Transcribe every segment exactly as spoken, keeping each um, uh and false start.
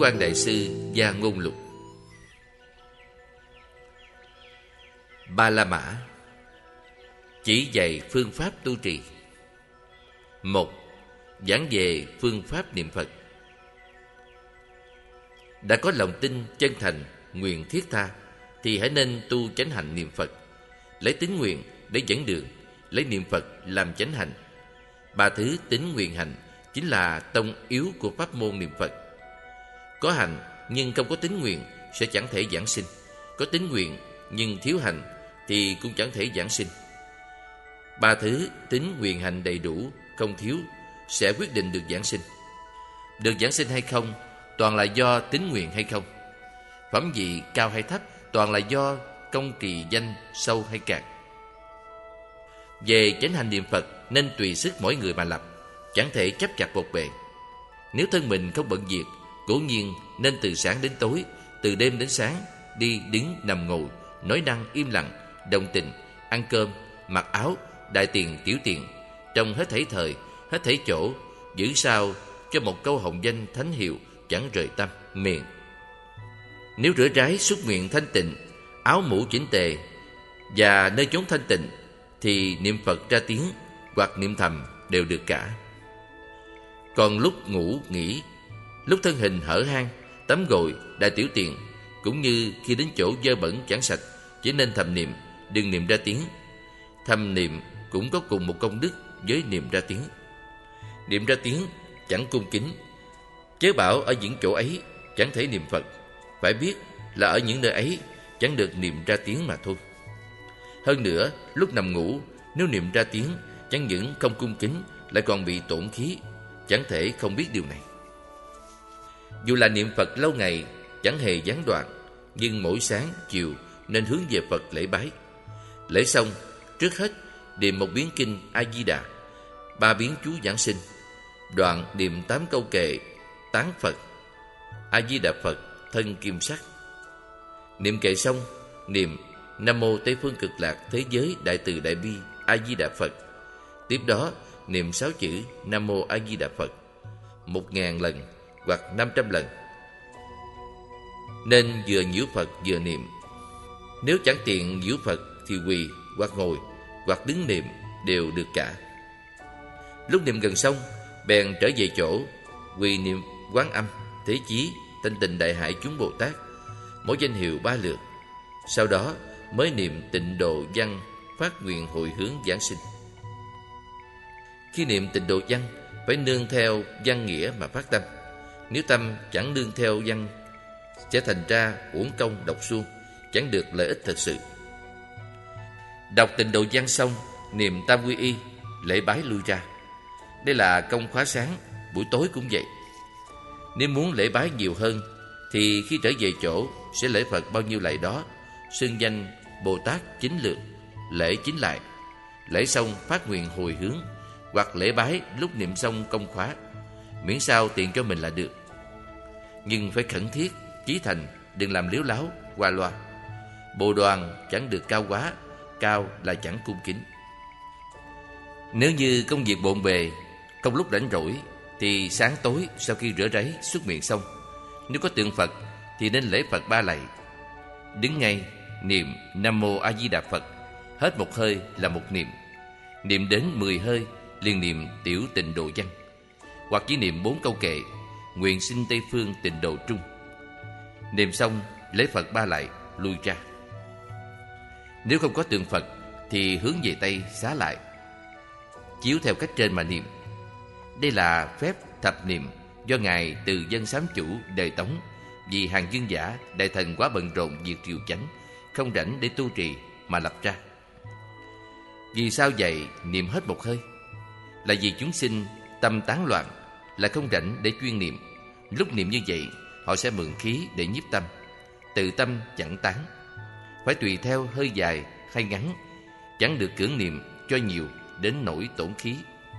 Quan Đại Sư Gia Ngôn Lục. Ba La Mã chỉ dạy phương pháp tu trì. Một. Giảng về phương pháp niệm Phật. Đã có lòng tin chân thành, nguyện thiết tha thì hãy nên tu chánh hạnh niệm Phật, lấy tín nguyện để dẫn đường, lấy niệm Phật làm chánh hạnh. Ba thứ tín nguyện hạnh chính là tông yếu của pháp môn niệm Phật. Có hạnh nhưng không có tín nguyện sẽ chẳng thể giảng sinh. Có tín nguyện nhưng thiếu hạnh thì cũng chẳng thể giảng sinh. Ba thứ tín nguyện hạnh đầy đủ, không thiếu sẽ quyết định được giảng sinh. Được giảng sinh hay không toàn là do tín nguyện hay không. Phẩm vị cao hay thấp toàn là do công trì danh sâu hay cạn. Về chánh hành niệm Phật nên tùy sức mỗi người mà lập, chẳng thể chấp chặt một bề. Nếu thân mình không bận việc, cố nhiên nên từ sáng đến tối, từ đêm đến sáng, đi đứng nằm ngồi, nói năng im lặng, đồng tình, ăn cơm, mặc áo, đại tiền tiểu tiền, trong hết thảy thời, hết thảy chỗ, giữ sao cho một câu hồng danh thánh hiệu chẳng rời tâm miệng. Nếu rửa ráy xúc miệng thanh tịnh, áo mũ chỉnh tề và nơi chốn thanh tịnh thì niệm Phật ra tiếng hoặc niệm thầm đều được cả. Còn lúc ngủ nghỉ, lúc thân hình hở hang, tắm gội, đại tiểu tiện, cũng như khi đến chỗ dơ bẩn chẳng sạch, chỉ nên thầm niệm, đừng niệm ra tiếng. Thầm niệm cũng có cùng một công đức với niệm ra tiếng. Niệm ra tiếng chẳng cung kính, chớ bảo ở những chỗ ấy chẳng thể niệm Phật. Phải biết là ở những nơi ấy chẳng được niệm ra tiếng mà thôi. Hơn nữa, lúc nằm ngủ, nếu niệm ra tiếng chẳng những không cung kính, lại còn bị tổn khí, chẳng thể không biết điều này. Dù là niệm Phật lâu ngày chẳng hề gián đoạn, nhưng mỗi sáng chiều nên hướng về Phật lễ bái. Lễ xong, trước hết niệm một biến kinh A Di Đà, ba biến chú giảng sinh, đoạn niệm tám câu kệ tán Phật: A Di Đà Phật thân kim sắc. Niệm kệ xong, niệm Nam mô Tây phương cực lạc thế giới đại từ đại bi A Di Đà Phật. Tiếp đó niệm sáu chữ Nam mô A Di Đà Phật một ngàn lần hoặc năm trăm lần. Nên vừa nhiễu Phật vừa niệm. Nếu chẳng tiện nhiễu Phật thì quỳ hoặc ngồi hoặc đứng niệm đều được cả. Lúc niệm gần xong, bèn trở về chỗ, quỳ niệm Quán Âm, Thế Chí, Thanh Tịnh Đại Hải chúng Bồ Tát, mỗi danh hiệu ba lượt. Sau đó mới niệm Tịnh Độ Văn, phát nguyện hồi hướng giảng sinh. Khi niệm Tịnh Độ Văn phải nương theo văn nghĩa mà phát tâm. Nếu tâm chẳng nương theo văn sẽ thành ra uổng công đọc suông, chẳng được lợi ích thật sự. Đọc Tịnh Độ Văn xong, niệm Tam Quy Y, lễ bái lui ra. Đây là công khóa sáng, buổi tối cũng vậy. Nếu muốn lễ bái nhiều hơn thì khi trở về chỗ sẽ lễ Phật bao nhiêu lạy đó, xưng danh Bồ Tát chính lượt, lễ chính lại. Lễ xong phát nguyện hồi hướng, hoặc lễ bái lúc niệm xong công khóa, miễn sao tiện cho mình là được. Nhưng phải khẩn thiết, chí thành, đừng làm liếu láo, qua loa. Bồ đoàn chẳng được cao quá, cao là chẳng cung kính. Nếu như công việc bộn bề, không lúc rảnh rỗi, thì sáng tối sau khi rửa ráy súc miệng xong, nếu có tượng Phật thì nên lễ Phật ba lạy. Đứng ngay niệm Nam mô A Di Đà Phật, hết một hơi là một niệm. Niệm đến mười hơi liền niệm tiểu Tịnh Độ Văn, hoặc chỉ niệm bốn câu kệ nguyện sinh Tây phương Tịnh Độ Trung. Niệm xong lễ Phật ba lạy lui ra. Nếu không có tượng Phật thì hướng về Tây xá lại, chiếu theo cách trên mà niệm. Đây là phép thập niệm do ngài Từ Dân Sám Chủ đời Tống, vì hàng dương giả đại thần quá bận rộn việc triều chánh, không rảnh để tu trì mà lập ra. Vì sao vậy niệm hết một hơi? Là vì chúng sinh tâm tán loạn, là không rảnh để chuyên niệm. Lúc niệm như vậy, họ sẽ mượn khí để nhiếp tâm, tự tâm chẳng tán. Phải tùy theo hơi dài hay ngắn, chẳng được cưỡng niệm cho nhiều đến nỗi tổn khí.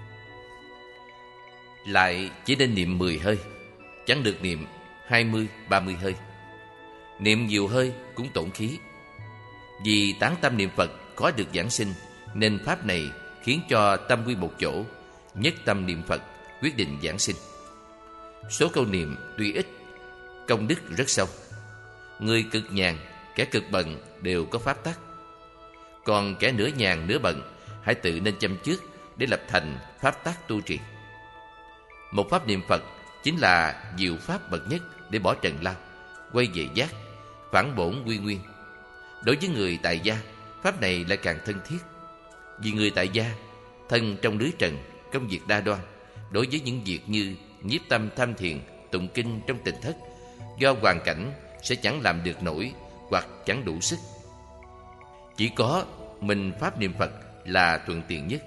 Lại chỉ nên niệm mười hơi, chẳng được niệm hai mươi, ba mươi hơi. Niệm nhiều hơi cũng tổn khí. Vì tán tâm niệm Phật khó được giảng sinh, nên pháp này khiến cho tâm quy một chỗ, nhất tâm niệm Phật, quyết định giảng sinh. Số câu niệm tuy ít, công đức rất sâu. Người cực nhàn, kẻ cực bận đều có pháp tắc. Còn kẻ nửa nhàn nửa bận, hãy tự nên chăm trước để lập thành pháp tắc tu trì. Một pháp niệm Phật chính là diệu pháp bậc nhất để bỏ trần lao, quay về giác, phản bổn quy nguyên. Đối với người tại gia, pháp này lại càng thân thiết. Vì người tại gia, thân trong lưới trần, công việc đa đoan. Đối với những việc như nhiếp tâm tham thiền, tụng kinh trong tỉnh thất, do hoàn cảnh sẽ chẳng làm được nổi hoặc chẳng đủ sức. Chỉ có mình pháp niệm Phật là thuận tiện nhất.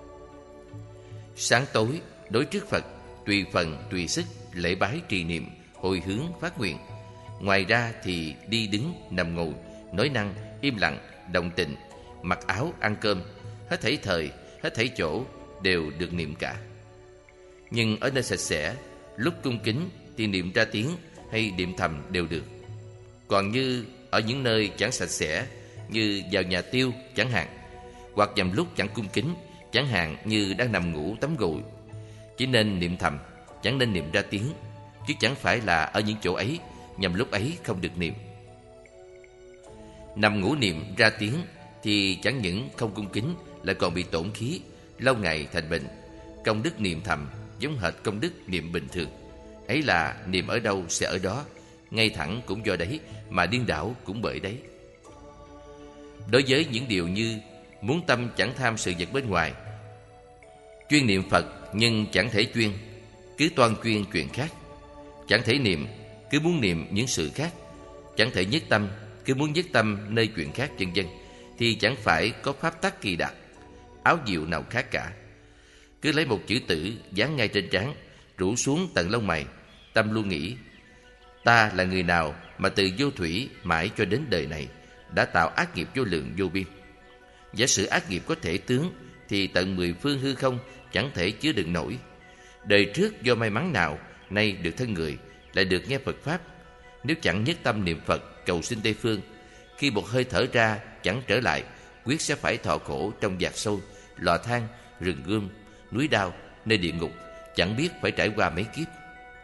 Sáng tối đối trước Phật, tùy phần tùy sức lễ bái trì niệm, hồi hướng phát nguyện. Ngoài ra thì đi đứng nằm ngồi, nói năng im lặng, đồng tình, mặc áo ăn cơm, hết thảy thời, hết thảy chỗ đều được niệm cả. Nhưng ở nơi sạch sẽ, lúc cung kính thì niệm ra tiếng hay niệm thầm đều được. Còn như ở những nơi chẳng sạch sẽ, như vào nhà tiêu chẳng hạn, hoặc nhằm lúc chẳng cung kính, chẳng hạn như đang nằm ngủ tắm gội, chỉ nên niệm thầm, chẳng nên niệm ra tiếng, chứ chẳng phải là ở những chỗ ấy nhằm lúc ấy không được niệm. Nằm ngủ niệm ra tiếng thì chẳng những không cung kính, lại còn bị tổn khí, lâu ngày thành bệnh. Công đức niệm thầm giống hệt công đức niệm bình thường. Ấy là niệm ở đâu sẽ ở đó, ngay thẳng cũng do đấy, mà điên đảo cũng bởi đấy. Đối với những điều như muốn tâm chẳng tham sự vật bên ngoài, chuyên niệm Phật nhưng chẳng thể chuyên, cứ toan chuyên chuyện khác. Chẳng thể niệm, cứ muốn niệm những sự khác. Chẳng thể nhất tâm, cứ muốn nhất tâm nơi chuyện khác, vân vân, thì chẳng phải có pháp tắc kỳ đặc, áo diệu nào khác cả. Cứ lấy một chữ tử dán ngay trên trán, rủ xuống tận lông mày, tâm luôn nghĩ: ta là người nào mà từ vô thủy mãi cho đến đời này đã tạo ác nghiệp vô lượng vô biên. Giả sử ác nghiệp có thể tướng thì tận mười phương hư không chẳng thể chứa đựng nổi. Đời trước do may mắn nào nay được thân người, lại được nghe Phật pháp. Nếu chẳng nhất tâm niệm Phật cầu xin Tây phương, khi một hơi thở ra chẳng trở lại, quyết sẽ phải thọ khổ trong vạc sâu, lò than, rừng gươm, núi đao, nơi địa ngục, chẳng biết phải trải qua mấy kiếp.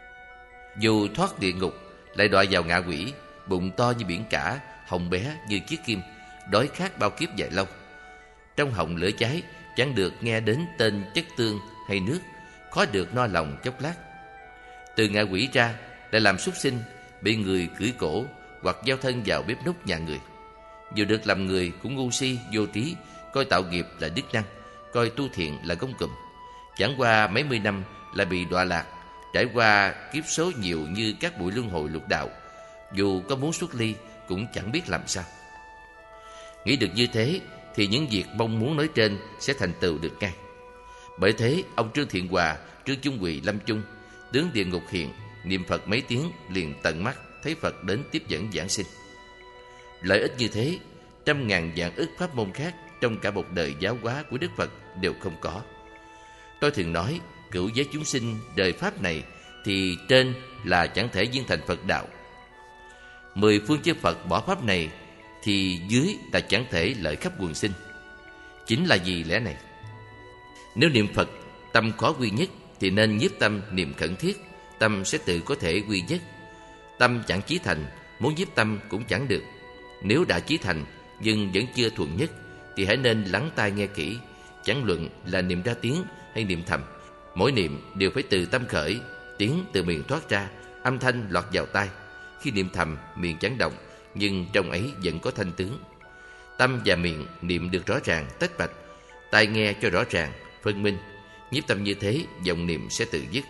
Dù thoát địa ngục, lại đọa vào ngạ quỷ, bụng to như biển cả, hồng bé như chiếc kim, đói khát bao kiếp dài lâu. Trong họng lửa cháy, chẳng được nghe đến tên chất tương hay nước, khó được no lòng chốc lát. Từ ngạ quỷ ra, lại làm súc sinh, bị người cưỡi cổ hoặc giao thân vào bếp núc nhà người. Dù được làm người cũng ngu si, vô trí, coi tạo nghiệp là đức năng, coi tu thiện là gông cùm. Chẳng qua mấy mươi năm lại bị đọa lạc, trải qua kiếp số nhiều như các bụi luân hồi lục đạo. Dù có muốn xuất ly cũng chẳng biết làm sao. Nghĩ được như thế thì những việc mong muốn nói trên sẽ thành tựu được ngay. Bởi thế ông Trương Thiện Hòa, Trương Chung Quỳ lâm chung, tướng địa ngục hiện, niệm Phật mấy tiếng liền tận mắt thấy Phật đến tiếp dẫn giảng sinh. Lợi ích như thế, trăm ngàn vạn ức pháp môn khác trong cả một đời giáo hóa của Đức Phật đều không có. Tôi thường nói, cửu giới chúng sinh đời pháp này thì trên là chẳng thể viên thành Phật đạo. Mười phương chư Phật bỏ pháp này thì dưới là chẳng thể lợi khắp quần sinh. Chính là vì lẽ này, nếu niệm Phật tâm khó quy nhất thì nên nhiếp tâm niệm khẩn thiết, tâm sẽ tự có thể quy nhất. Tâm chẳng chí thành, muốn nhiếp tâm cũng chẳng được. Nếu đã chí thành nhưng vẫn chưa thuần nhất thì hãy nên lắng tai nghe kỹ, chẳng luận là niệm ra tiếng hay niệm thầm. Mỗi niệm đều phải từ tâm khởi, tiếng từ miệng thoát ra, âm thanh lọt vào tai. Khi niệm thầm, miệng chẳng động, nhưng trong ấy vẫn có thanh tướng. Tâm và miệng niệm được rõ ràng, tách bạch, tai nghe cho rõ ràng, phân minh. Nhiếp tâm như thế, vọng niệm sẽ tự dứt.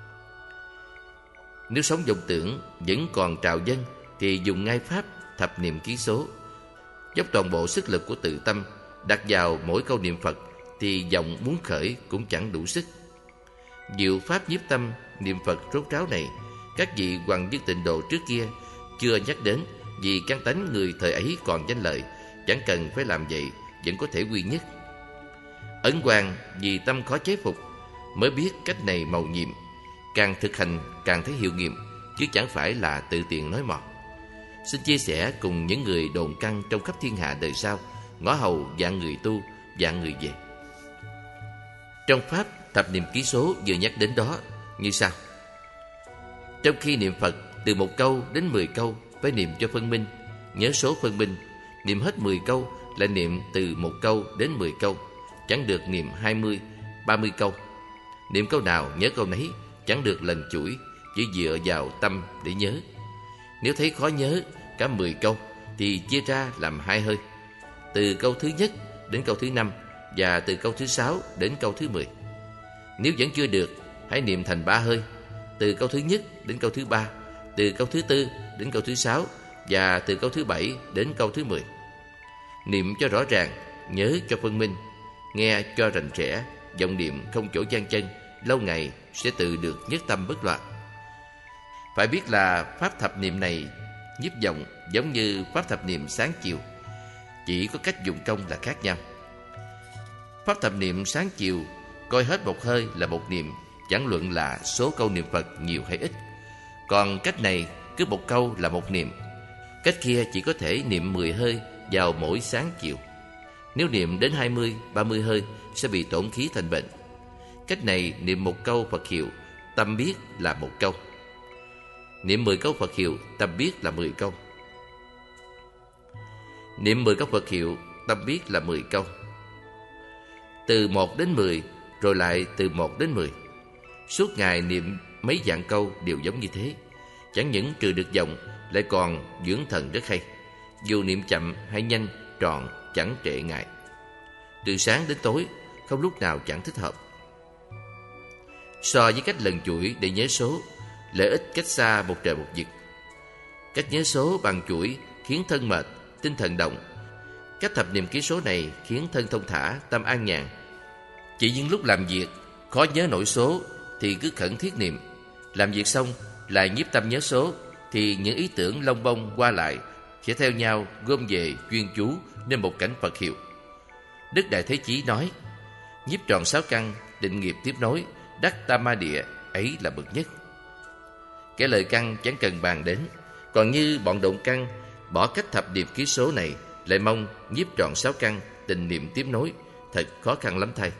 Nếu sống vọng tưởng vẫn còn trào dâng thì dùng ngay pháp thập niệm ký số, dốc toàn bộ sức lực của tự tâm đặt vào mỗi câu niệm Phật thì vọng muốn khởi cũng chẳng đủ sức. Diệu pháp nhiếp tâm niệm Phật rốt ráo này, các vị hoàng dương tịnh độ trước kia chưa nhắc đến, vì căn tánh người thời ấy còn danh lợi, chẳng cần phải làm vậy vẫn có thể quy nhất. Ấn Quang vì tâm khó chế phục mới biết cách này mầu nhiệm, càng thực hành càng thấy hiệu nghiệm, chứ chẳng phải là tự tiện nói mọt. Xin chia sẻ cùng những người đồn căn trong khắp thiên hạ đời sau, ngõ hầu vạn người tu, vạn người về. Trong pháp thập niệm ký số vừa nhắc đến đó như sau: trong khi niệm Phật Từ một câu đến mười câu phải niệm cho phân minh, nhớ số phân minh. Niệm hết mười câu là niệm từ một câu đến mười câu, chẳng được niệm hai mươi, ba mươi câu. Niệm câu nào nhớ câu nấy, chẳng được lần chuỗi, chỉ dựa vào tâm để nhớ. Nếu thấy khó nhớ cả mười câu thì chia ra làm hai hơi, từ câu thứ nhất đến câu thứ năm và từ câu thứ sáu đến câu thứ mười. Nếu vẫn chưa được, hãy niệm thành ba hơi, từ câu thứ nhất đến câu thứ ba, từ câu thứ tư đến câu thứ sáu và từ câu thứ bảy đến câu thứ mười. Niệm cho rõ ràng, nhớ cho phân minh, nghe cho rành rẽ, vọng niệm không chỗ gian chân, lâu ngày sẽ tự được nhất tâm bất loạn. Phải biết là pháp thập niệm này nhiếp vọng giống như pháp thập niệm sáng chiều, chỉ có cách dụng công là khác nhau. Pháp thập niệm sáng chiều coi hết một hơi là một niệm, chẳng luận là số câu niệm Phật nhiều hay ít. Còn cách này cứ một câu là một niệm. Cách kia chỉ có thể niệm mười hơi vào mỗi sáng chiều. Nếu niệm đến hai mươi, ba mươi hơi sẽ bị tổn khí thành bệnh. Cách này niệm một câu Phật hiệu, tâm biết là một câu. Niệm mười câu Phật hiệu, tâm biết là mười câu. Niệm mười câu Phật hiệu, tâm biết là mười câu. Từ một đến mười, rồi lại từ một đến mười. Suốt ngày niệm mấy vạn câu đều giống như thế. Chẳng những trừ được vọng, lại còn dưỡng thần rất hay. Dù niệm chậm hay nhanh, trọn chẳng trệ ngại. Từ sáng đến tối, không lúc nào chẳng thích hợp. So với cách lần chuỗi để nhớ số, lợi ích cách xa một trời một vực. Cách nhớ số bằng chuỗi khiến thân mệt, tinh thần động. Cách thập niệm ký số này khiến thân thông thả, tâm an nhàn. Chỉ những lúc làm việc khó nhớ nổi số thì cứ khẩn thiết niệm. Làm việc xong lại nhiếp tâm nhớ số thì những ý tưởng lông bông qua lại sẽ theo nhau gom về chuyên chú nên một cảnh Phật hiệu. Đức Đại Thế Chí nói: nhiếp tròn sáu căn, định nghiệp tiếp nối, đắc tam ma địa, ấy là bậc nhất. Cái lời căn chẳng cần bàn đến. Còn như bọn động căn bỏ cách thập niệm ký số này, lại mong nhiếp trọn sáu căn, tình niệm tiếp nối, thật khó khăn lắm thay.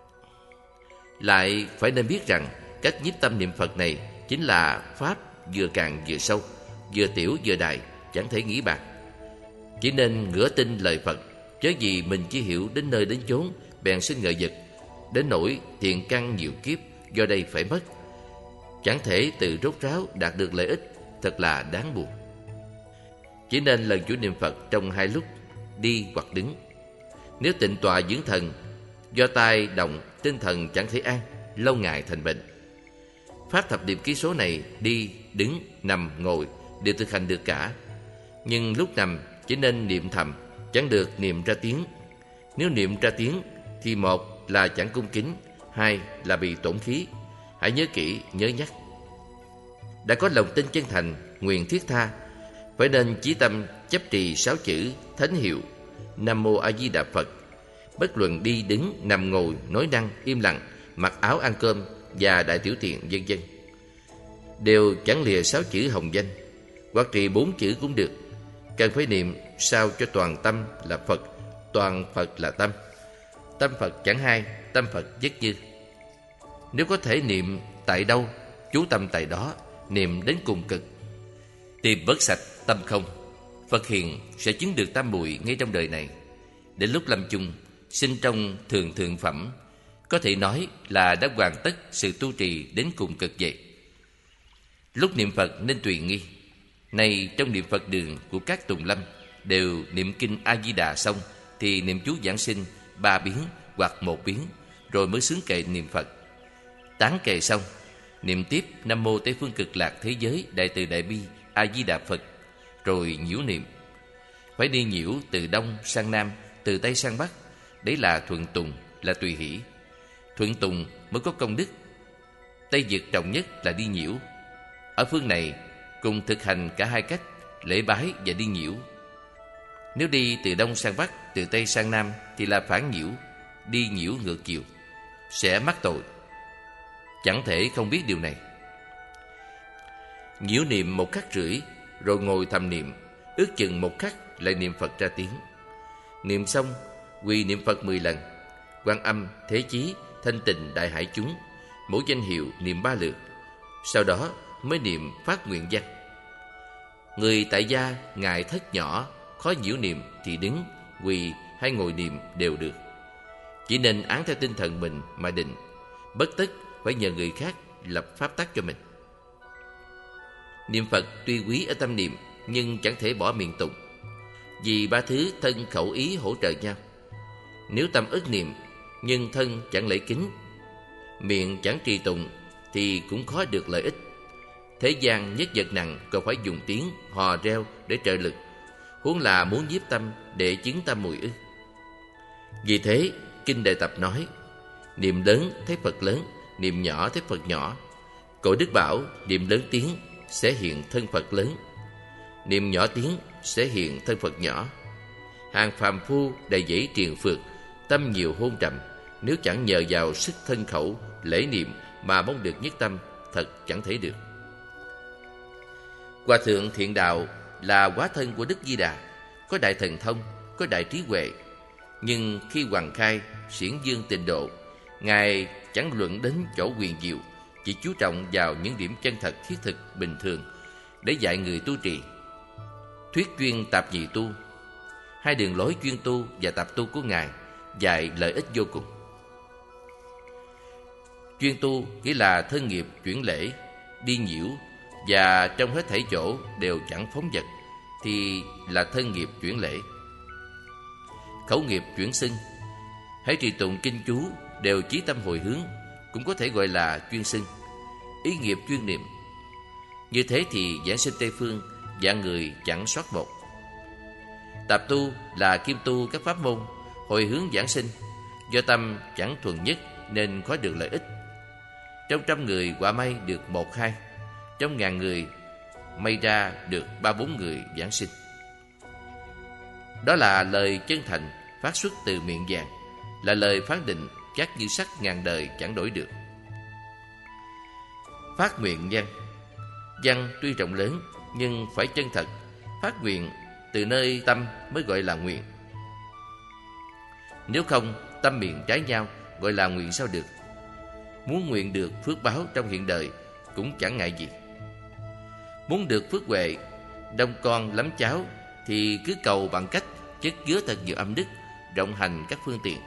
Lại phải nên biết rằng cách nhiếp tâm niệm Phật này chính là pháp vừa càng vừa sâu, vừa tiểu vừa đại, chẳng thể nghĩ bạc. Chỉ nên ngửa tin lời Phật, chớ gì mình chỉ hiểu đến nơi đến chốn bèn sinh ngờ vực, đến nỗi thiện căn nhiều kiếp do đây phải mất, chẳng thể từ rốt ráo đạt được lợi ích, thật là đáng buồn. Chỉ nên lần chuỗi niệm Phật trong hai lúc, đi hoặc đứng. Nếu tịnh tọa dưỡng thần, do tai động tinh thần chẳng thể an, lâu ngày thành bệnh. Pháp thập niệm ký số này đi, đứng, nằm, ngồi đều thực hành được cả. Nhưng lúc nằm chỉ nên niệm thầm, chẳng được niệm ra tiếng. Nếu niệm ra tiếng thì một là chẳng cung kính, hai là bị tổn khí. Hãy nhớ kỹ, nhớ nhắc. Đã có lòng tin chân thành, nguyện thiết tha, phải nên chí tâm chấp trì sáu chữ thánh hiệu Nam Mô A Di Đà Phật. Bất luận đi đứng, nằm ngồi, nói năng, im lặng, mặc áo ăn cơm và đại tiểu tiện vân vân, đều chẳng lìa sáu chữ hồng danh, hoặc trì bốn chữ cũng được. Cần phải niệm sao cho toàn tâm là Phật, toàn Phật là tâm. Tâm Phật chẳng hai, tâm Phật nhất như. Nếu có thể niệm tại đâu, chú tâm tại đó, niệm đến cùng cực, tìm vớt sạch tâm không, Phật hiền sẽ chứng được tam muội ngay trong đời này. Đến lúc lâm chung, sinh trong thường thượng phẩm, có thể nói là đã hoàn tất sự tu trì đến cùng cực vậy. Lúc niệm Phật nên tùy nghi. Này trong niệm Phật đường của các tùng lâm, đều niệm kinh A Di Đà xong thì niệm chú giảng sinh ba biến hoặc một biến, rồi mới xướng kệ niệm Phật. Tán kệ xong, niệm tiếp Nam Mô Tây Phương Cực Lạc Thế Giới Đại Từ Đại Bi A Di Đà Phật, rồi nhiễu niệm. Phải đi nhiễu từ đông sang nam, từ tây sang bắc. Đấy là thuận tùng, là tùy hỷ. Thuận tùng mới có công đức. Tây vực trọng nhất là đi nhiễu. Ở phương này cùng thực hành cả hai cách, lễ bái và đi nhiễu. Nếu đi từ đông sang bắc, từ tây sang nam thì là phản nhiễu, đi nhiễu ngược chiều, sẽ mắc tội. Chẳng thể không biết điều này. Nhiễu niệm một khắc rưỡi, rồi ngồi thầm niệm, ước chừng một khắc lại niệm Phật ra tiếng. Niệm xong, quỳ niệm Phật mười lần, Quan Âm, Thế Chí, Thanh Tịnh, Đại Hải chúng, mỗi danh hiệu niệm ba lượt. Sau đó mới niệm phát nguyện văn. Người tại gia ngài thất nhỏ, khó nhiễu niệm thì đứng, quỳ hay ngồi niệm đều được. Chỉ nên án theo tinh thần mình mà định, bất tất phải nhờ người khác lập pháp tắc cho mình. Niệm Phật tuy quý ở tâm niệm, nhưng chẳng thể bỏ miệng tụng, vì ba thứ thân khẩu ý hỗ trợ nhau. Nếu tâm ức niệm nhưng thân chẳng lễ kính, miệng chẳng trì tụng, thì cũng khó được lợi ích. Thế gian nhất vật nặng còn phải dùng tiếng hò reo để trợ lực, huống là muốn nhiếp tâm để chứng tâm mùi ư. Vì thế Kinh Đại Tập nói: niệm lớn thấy Phật lớn, niệm nhỏ thấy Phật nhỏ. Cổ Đức bảo niệm lớn tiếng sẽ hiện thân Phật lớn, niệm nhỏ tiếng sẽ hiện thân Phật nhỏ. Hàng phàm phu đầy dẫy triền phượt, tâm nhiều hôn trầm, nếu chẳng nhờ vào sức thân khẩu lễ niệm mà mong được nhất tâm, thật chẳng thể được. Hòa thượng Thiện Đạo là hóa thân của Đức Di Đà, có đại thần thông, có đại trí huệ, nhưng khi Hoàng Khai xiển dương Tịnh Độ, ngài chẳng luận đến chỗ quyền diệu, chỉ chú trọng vào những điểm chân thật thiết thực bình thường để dạy người tu trì. Thuyết chuyên tạp nhị tu, hai đường lối chuyên tu và tạp tu của ngài dạy lợi ích vô cùng. Chuyên tu nghĩa là thân nghiệp chuyển lễ, đi nhiễu và trong hết thảy chỗ đều chẳng phóng dật, thì là thân nghiệp chuyển lễ. Khẩu nghiệp chuyển xưng, hãy trì tụng kinh chú đều chí tâm hồi hướng, cũng có thể gọi là chuyên xưng. Ý nghiệp chuyên niệm. Như thế thì giảng sinh Tây Phương dạng người chẳng sót một. Tạp tu là kim tu các pháp môn, hồi hướng giảng sinh, do tâm chẳng thuần nhất nên khó được lợi ích. Trong trăm người quả may được một hai, trong ngàn người may ra được ba bốn người giảng sinh. Đó là lời chân thành phát xuất từ miệng vàng, là lời phán định chắc như sắt ngàn đời chẳng đổi được. Phát nguyện văn. Văn tuy rộng lớn nhưng phải chân thật, phát nguyện từ nơi tâm mới gọi là nguyện. Nếu không, tâm miệng trái nhau, gọi là nguyện sao được. Muốn nguyện được phước báo trong hiện đời cũng chẳng ngại gì. Muốn được phước huệ, đông con lắm cháu, thì cứ cầu bằng cách chất chứa thật nhiều âm đức, rộng hành các phương tiện.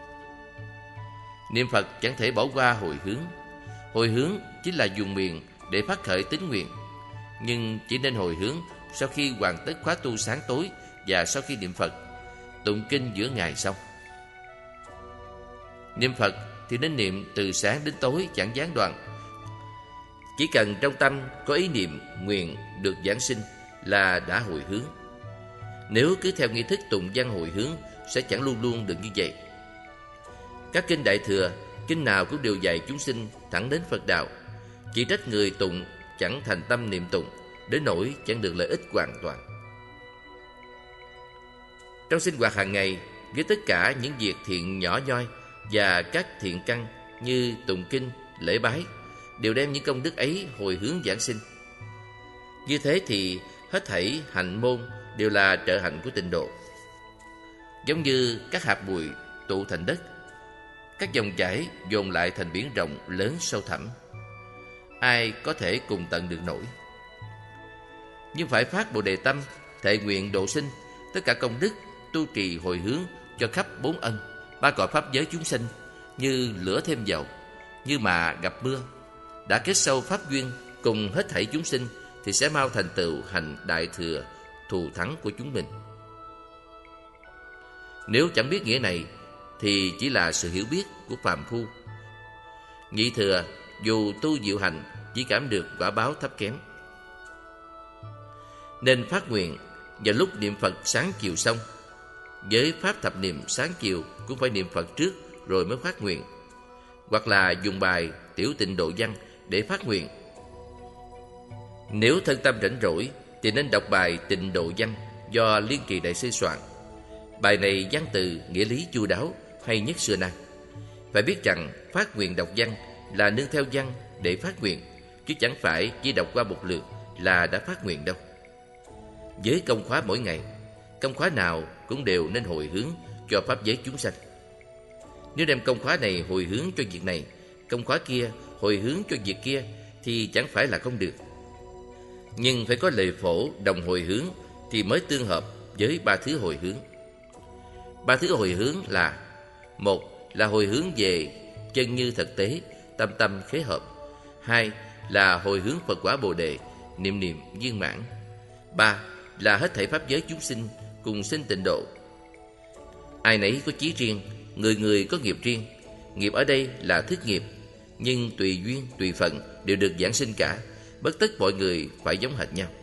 Niệm Phật chẳng thể bỏ qua hồi hướng. Hồi hướng chính là dùng miệng để phát khởi tín nguyện, nhưng chỉ nên hồi hướng sau khi hoàn tất khóa tu sáng tối và sau khi niệm Phật, tụng kinh giữa ngày xong. Niệm Phật thì nên niệm từ sáng đến tối chẳng gián đoạn. Chỉ cần trong tâm có ý niệm nguyện được giảng sinh là đã hồi hướng. Nếu cứ theo nghi thức tụng văn hồi hướng sẽ chẳng luôn luôn được như vậy. Các kinh Đại Thừa, kinh nào cũng đều dạy chúng sinh thẳng đến Phật đạo, chỉ trách người tụng chẳng thành tâm niệm tụng, đến nỗi chẳng được lợi ích hoàn toàn. Trong sinh hoạt hàng ngày, với tất cả những việc thiện nhỏ nhoi và các thiện căn như tụng kinh, lễ bái, đều đem những công đức ấy hồi hướng giảng sinh. Như thế thì hết thảy hạnh môn đều là trợ hạnh của tịnh độ. Giống như các hạt bụi tụ thành đất, các dòng chảy dồn lại thành biển rộng lớn sâu thẳm, ai có thể cùng tận được nổi. Nhưng phải phát Bồ Đề tâm, thệ nguyện độ sinh tất cả công đức tu trì hồi hướng cho khắp bốn ân, ba cõi pháp giới chúng sinh, như lửa thêm dầu, như mà gặp mưa. Đã kết sâu pháp duyên cùng hết thảy chúng sinh thì sẽ mau thành tựu hành đại thừa thù thắng của chúng mình. Nếu chẳng biết nghĩa này thì chỉ là sự hiểu biết của phàm phu. Nhị thừa dù tu diệu hành chỉ cảm được quả báo thấp kém. Nên phát nguyện vào lúc niệm Phật sáng chiều xong. Với pháp thập niệm sáng chiều cũng phải niệm Phật trước rồi mới phát nguyện, hoặc là dùng bài Tiểu Tịnh Độ Văn để phát nguyện. Nếu thân tâm rảnh rỗi thì nên đọc bài Tịnh Độ Văn do Liên Trì Đại Sư soạn. Bài này văn từ nghĩa lý chu đáo, hay nhất xưa nay. Phải biết rằng phát nguyện đọc văn là nương theo văn để phát nguyện, chứ chẳng phải chỉ đọc qua một lượt là đã phát nguyện đâu. Với công khóa mỗi ngày, công khóa nào cũng đều nên hồi hướng cho pháp giới chúng sanh. Nếu đem công khóa này hồi hướng cho việc này, công khóa kia hồi hướng cho việc kia, thì chẳng phải là không được. Nhưng phải có lệ phổ đồng hồi hướng thì mới tương hợp với ba thứ hồi hướng. Ba thứ hồi hướng là: một là hồi hướng về chân như thực tế, tâm tâm khế hợp. Hai là hồi hướng Phật quả Bồ đề, niệm niệm viên mãn. Ba là hết thảy pháp giới chúng sinh cùng sinh tịnh độ. Ai nấy có chí riêng, người người có nghiệp riêng. Nghiệp ở đây là thức nghiệp, nhưng tùy duyên, tùy phận đều được giảng sinh cả, bất tất mọi người phải giống hệt nhau.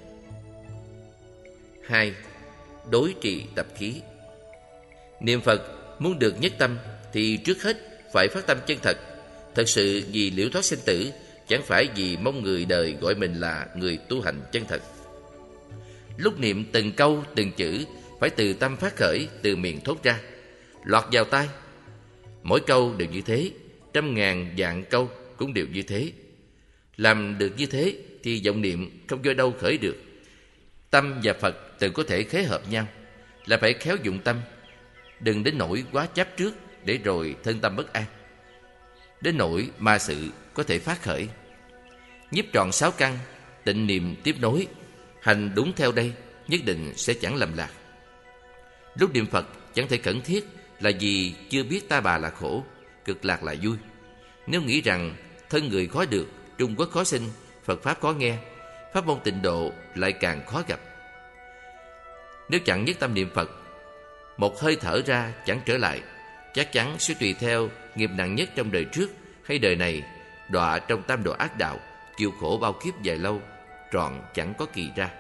Hai, đối trị tập khí. Niệm Phật muốn được nhất tâm thì trước hết phải phát tâm chân thật, thật sự vì liễu thoát sinh tử, chẳng phải vì mong người đời gọi mình là người tu hành chân thật. Lúc niệm từng câu từng chữ phải từ tâm phát khởi, từ miệng thốt ra, lọt vào tai. Mỗi câu đều như thế, trăm ngàn vạn câu cũng đều như thế. Làm được như thế thì vọng niệm không do đâu khởi được. Tâm và Phật tự có thể khế hợp nhau, là phải khéo dụng tâm, đừng đến nỗi quá chấp trước để rồi thân tâm bất an, đến nỗi ma sự có thể phát khởi. Nhiếp trọn sáu căn, tịnh niệm tiếp nối, hành đúng theo đây, nhất định sẽ chẳng lầm lạc. Lúc niệm Phật chẳng thể khẩn thiết là vì chưa biết ta bà là khổ, cực lạc là vui. Nếu nghĩ rằng thân người khó được, Trung Quốc khó sinh, Phật Pháp khó nghe, pháp môn tịnh độ lại càng khó gặp. Nếu chẳng nhất tâm niệm Phật, một hơi thở ra chẳng trở lại, chắc chắn sẽ tùy theo nghiệp nặng nhất trong đời trước hay đời này, đọa trong tam độ ác đạo, chịu khổ bao kiếp dài lâu, trọn chẳng có kỳ ra.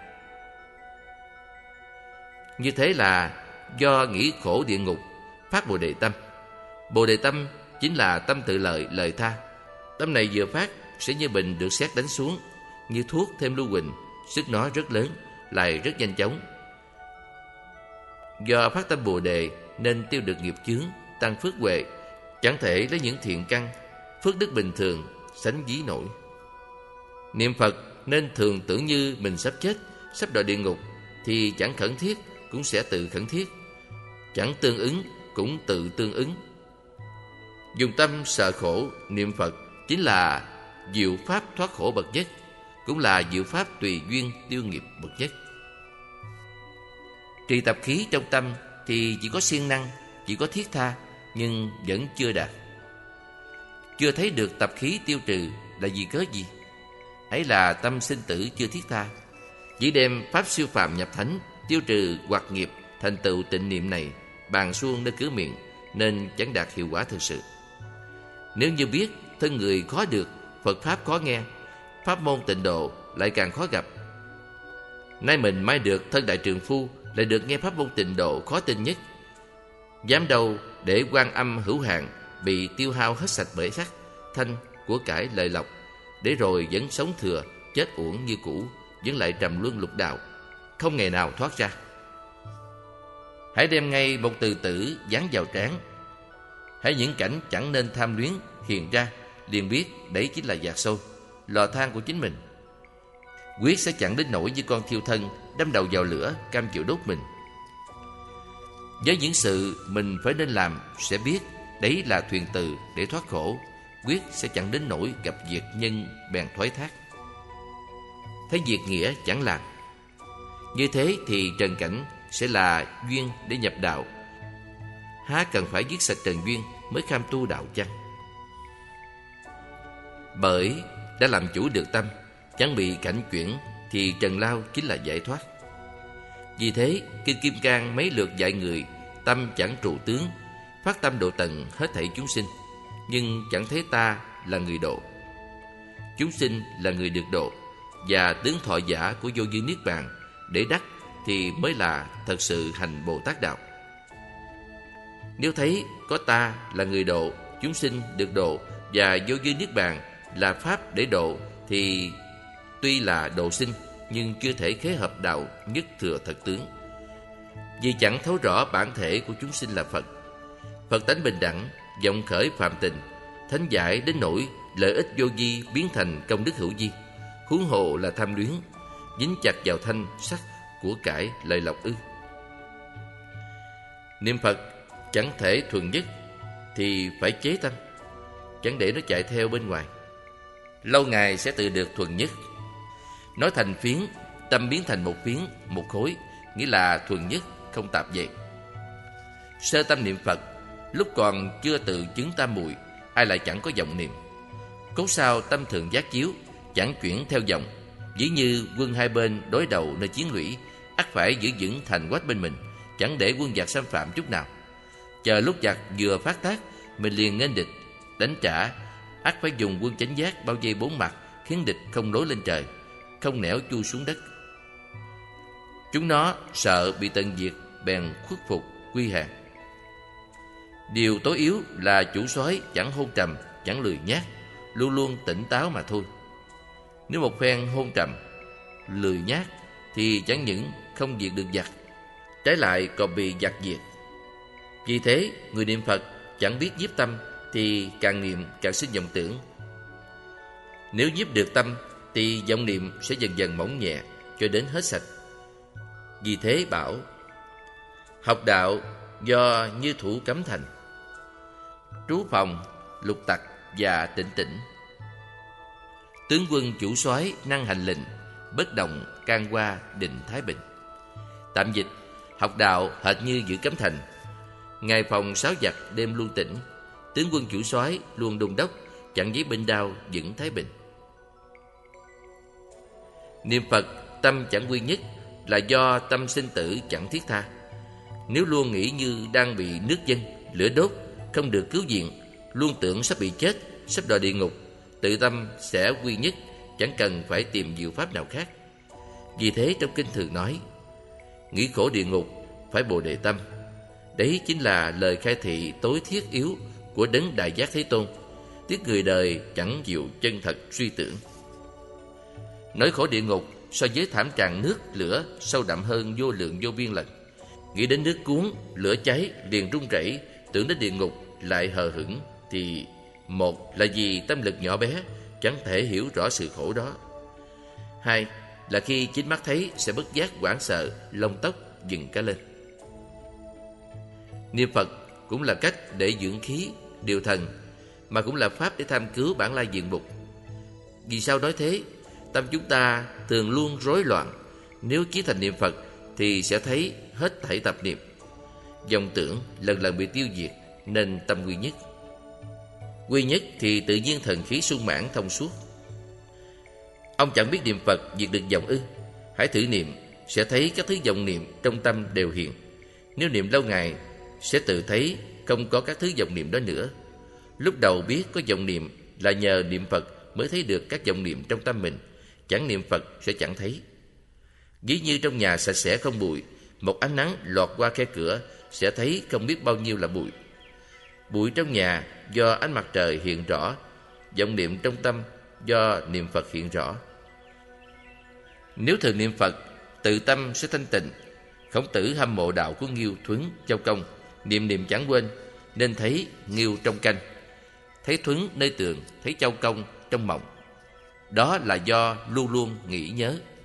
Như thế là do nghĩ khổ địa ngục, phát Bồ đề tâm. Bồ đề tâm chính là tâm tự lợi, lợi tha. Tâm này vừa phát sẽ như bình được sét đánh xuống, như thuốc thêm lưu huỳnh, sức nó rất lớn, lại rất nhanh chóng. Do phát tâm Bồ đề nên tiêu được nghiệp chướng, tăng phước huệ, chẳng thể lấy những thiện căn, phước đức bình thường sánh ví nổi. Niệm Phật nên thường tưởng như mình sắp chết, sắp đọa địa ngục, thì chẳng khẩn thiết cũng sẽ tự khẩn thiết, chẳng tương ứng cũng tự tương ứng. Dùng tâm sợ khổ, niệm Phật chính là diệu pháp thoát khổ bậc nhất, cũng là diệu pháp tùy duyên tiêu nghiệp bậc nhất. Trì tập khí trong tâm thì chỉ có siêng năng, chỉ có thiết tha, nhưng vẫn chưa đạt. Chưa thấy được tập khí tiêu trừ là vì cớ gì? Ấy là tâm sinh tử chưa thiết tha. Chỉ đem pháp siêu phàm nhập thánh, tiêu trừ hoặc nghiệp, thành tựu tịnh niệm này bàn suông nơi cửa miệng, nên chẳng đạt hiệu quả thực sự. Nếu như biết thân người khó được, Phật Pháp khó nghe, pháp môn tịnh độ lại càng khó gặp. Nay mình mai được thân đại trượng phu, lại được nghe pháp môn tịnh độ khó tin nhất, dám đâu để Quan Âm hữu hạn bị tiêu hao hết sạch bởi sắc, thanh, của cải lợi lộc, để rồi vẫn sống thừa, chết uổng như cũ, vẫn lại trầm luân lục đạo, không ngày nào thoát ra. Hãy đem ngay một từ tử dán vào trán. Hãy những cảnh chẳng nên tham luyến hiện ra, liền biết đấy chính là giạc sôi, lò than của chính mình. Quyết sẽ chẳng đến nỗi như con thiêu thân, đâm đầu vào lửa, cam chịu đốt mình. Với những sự mình phải nên làm, sẽ biết đấy là thuyền từ để thoát khổ. Quyết sẽ chẳng đến nỗi gặp việc nhân bèn thoái thác, thấy việc nghĩa chẳng làm. Như thế thì trần cảnh sẽ là duyên để nhập đạo. Há cần phải giết sạch trần duyên mới kham tu đạo chăng? Bởi đã làm chủ được tâm, chẳng bị cảnh chuyển, thì trần lao chính là giải thoát. Vì thế Kinh Kim Cang mấy lượt dạy người tâm chẳng trụ tướng, phát tâm độ tận hết thảy chúng sinh, nhưng chẳng thấy ta là người độ. Chúng sinh là người được độ, và tướng thọ giả của vô vi niết bàn để đắc thì mới là thật sự hành Bồ Tát đạo. Nếu thấy có ta là người độ, chúng sinh được độ, và vô vi niết bàn là pháp để độ, thì tuy là độ sinh nhưng chưa thể khế hợp đạo nhất thừa thật tướng, vì chẳng thấu rõ bản thể của chúng sinh là Phật. Phật tánh bình đẳng, vọng khởi phạm tình, thánh giải đến nỗi lợi ích vô vi biến thành công đức hữu vi, huống hồ là tham luyến, dính chặt vào thanh sắc của cải lợi lộc ư? Niệm Phật chẳng thể thuần nhất thì phải chế tâm, chẳng để nó chạy theo bên ngoài. Lâu ngày sẽ tự được thuần nhất. Nói thành phiến tâm biến thành một phiến, một khối, nghĩa là thuần nhất, không tạp dề. Sơ tâm niệm Phật, lúc còn chưa tự chứng tam muội, ai lại chẳng có vọng niệm. Cốt sao tâm thường giác chiếu, chẳng chuyển theo vọng. Dĩ như quân hai bên đối đầu nơi chiến lũy, ắt phải giữ vững thành quách bên mình, chẳng để quân giặc xâm phạm chút nào. Chờ lúc giặc vừa phát tác, mình liền nghênh địch, đánh trả, ắt phải dùng quân chánh giác bao vây bốn mặt, khiến địch không nối lên trời, không nẻo chui xuống đất. Chúng nó sợ bị tận diệt, bèn khuất phục quy hàng. Điều tối yếu là chủ soái chẳng hôn trầm, chẳng lười nhác, luôn luôn tỉnh táo mà thôi. Nếu một phen hôn trầm, lười nhác thì chẳng những không diệt được giặc, trái lại còn bị giặc diệt. Vì thế, người niệm Phật chẳng biết nhiếp tâm thì càng niệm càng sinh vọng tưởng. Nếu nhiếp được tâm thì vọng niệm sẽ dần dần mỏng nhẹ cho đến hết sạch. Vì thế bảo: học đạo do như thủ cấm thành, trú phòng lục tặc và tĩnh tĩnh. Tướng quân chủ soái năng hành lệnh, bất động can qua định thái bình. Tạm dịch: học đạo hệt như giữ cấm thành, ngày phòng sáu giặc đêm luôn tĩnh. Tướng quân chủ soái luôn đôn đốc, chẳng giấy binh đao vững thái bình. Niệm Phật tâm chẳng quy nhất là do tâm sinh tử chẳng thiết tha. Nếu luôn nghĩ như đang bị nước dâng, lửa đốt, không được cứu viện, luôn tưởng sắp bị chết, sắp đọa địa ngục, tự tâm sẽ quy nhất, chẳng cần phải tìm diệu pháp nào khác. Vì thế trong kinh thường nói: nghĩ khổ địa ngục phải bồ đề tâm. Đấy chính là lời khai thị tối thiết yếu của đấng Đại Giác Thế Tôn. Tiếc người đời chẳng chịu chân thật suy tưởng. Nỗi khổ địa ngục so với thảm trạng nước lửa sâu đậm hơn vô lượng vô biên lần. Nghĩ đến nước cuốn, lửa cháy liền run rẩy, tưởng đến địa ngục lại hờ hững, thì một là vì tâm lực nhỏ bé, chẳng thể hiểu rõ sự khổ đó. Hai là khi chính mắt thấy sẽ bất giác hoảng sợ, lông tóc dựng cả lên. Niệm Phật cũng là cách để dưỡng khí, điều thần, mà cũng là pháp để tham cứu bản lai diện mục. Vì sao nói thế? Tâm chúng ta thường luôn rối loạn. Nếu chí thành niệm Phật thì sẽ thấy hết thảy tạp niệm, vọng tưởng lần lần bị tiêu diệt, nên tâm quy nhất. Quy nhất thì tự nhiên thần khí sung mãn thông suốt. Ông chẳng biết niệm Phật diệt được vọng ư? Hãy thử niệm, sẽ thấy các thứ vọng niệm trong tâm đều hiện. Nếu niệm lâu ngày, sẽ tự thấy không có các thứ vọng niệm đó nữa. Lúc đầu biết có vọng niệm là nhờ niệm Phật mới thấy được các vọng niệm trong tâm mình. Chẳng niệm Phật sẽ chẳng thấy. Ví như trong nhà sạch sẽ không bụi, một ánh nắng lọt qua khe cửa sẽ thấy không biết bao nhiêu là bụi. Bụi trong nhà do ánh mặt trời hiện rõ, vọng niệm trong tâm do niệm Phật hiện rõ. Nếu thường niệm Phật, tự tâm sẽ thanh tịnh. Khổng Tử hâm mộ đạo của Nghiêu, Thuấn, Châu Công, niệm niệm chẳng quên, nên thấy Nghiêu trong canh, thấy Thuấn nơi tường, thấy Châu Công trong mộng. Đó là do luôn luôn nghĩ nhớ.